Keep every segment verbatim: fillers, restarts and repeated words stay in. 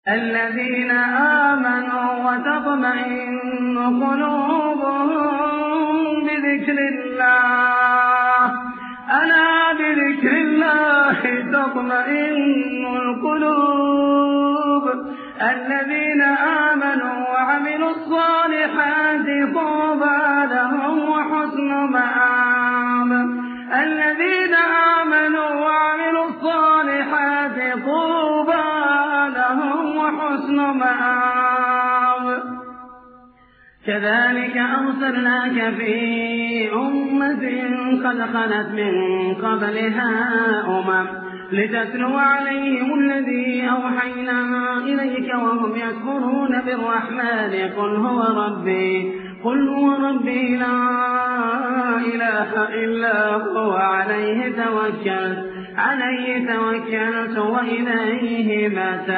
الذين آمنوا وتطمئن قلوبهم بذكر الله ألا بذكر الله تطمئن القلوب الذين آمنوا وعملوا الصالحات طوبى لهم وحسن مآب الذين آمنوا وعملوا الصالحات طوبى لهم وحسن مآب كذلك أرسلناك في أمة قد خلت من قبلها أمم لتتلو عليهم الذي أوحينا إليك وهم يكفرون بالرحمن قل هو ربي قل هو ربي لا إله إلا هو عليه توكلت عليه توكلت وإليه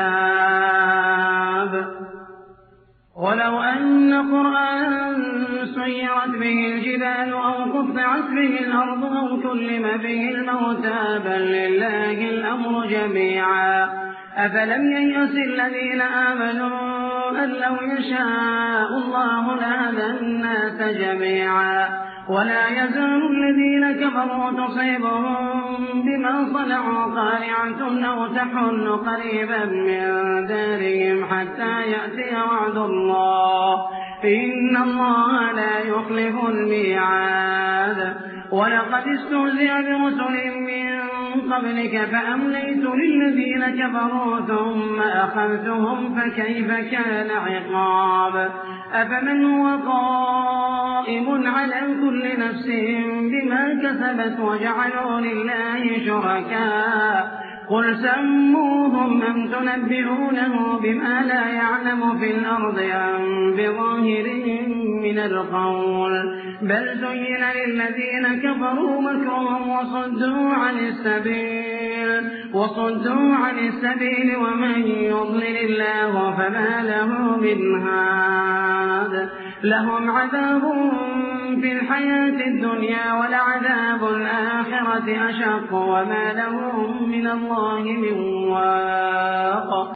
متاب ولو أن قرآنا سيرت به الجبال أو قطعت به الأرض أو كلم به الموتى بل لله الأمر جميعا أفلم ييأس الذين آمنوا أن لو يشاء الله لهدى الناس جميعا ولا يزال الذين كفروا تصيبهم بما صنعوا قارعة أو تحل قريبا من دارهم حتى يأتي وعد الله إن الله لا يخلف الميعاد ولقد استهزئ برسل من قبلك فأمليت للذين كفروا ثم أخذتهم فكيف كان عقاب أفمن هو قائم على كل نفس بما كسبت وجعلوا لله شركاء قل سموهم أم تنبئونه بما لا يعلم في الأرض أم بظاهرهم من القول بل زين للذين كفروا مكرهم وصدوا عن السبيل وصدوا عن السبيل ومن يضلل الله فما له من هاد لهم عذاب في الحياة الدنيا ولعذاب الآخرة أشق وما لهم من الله من واق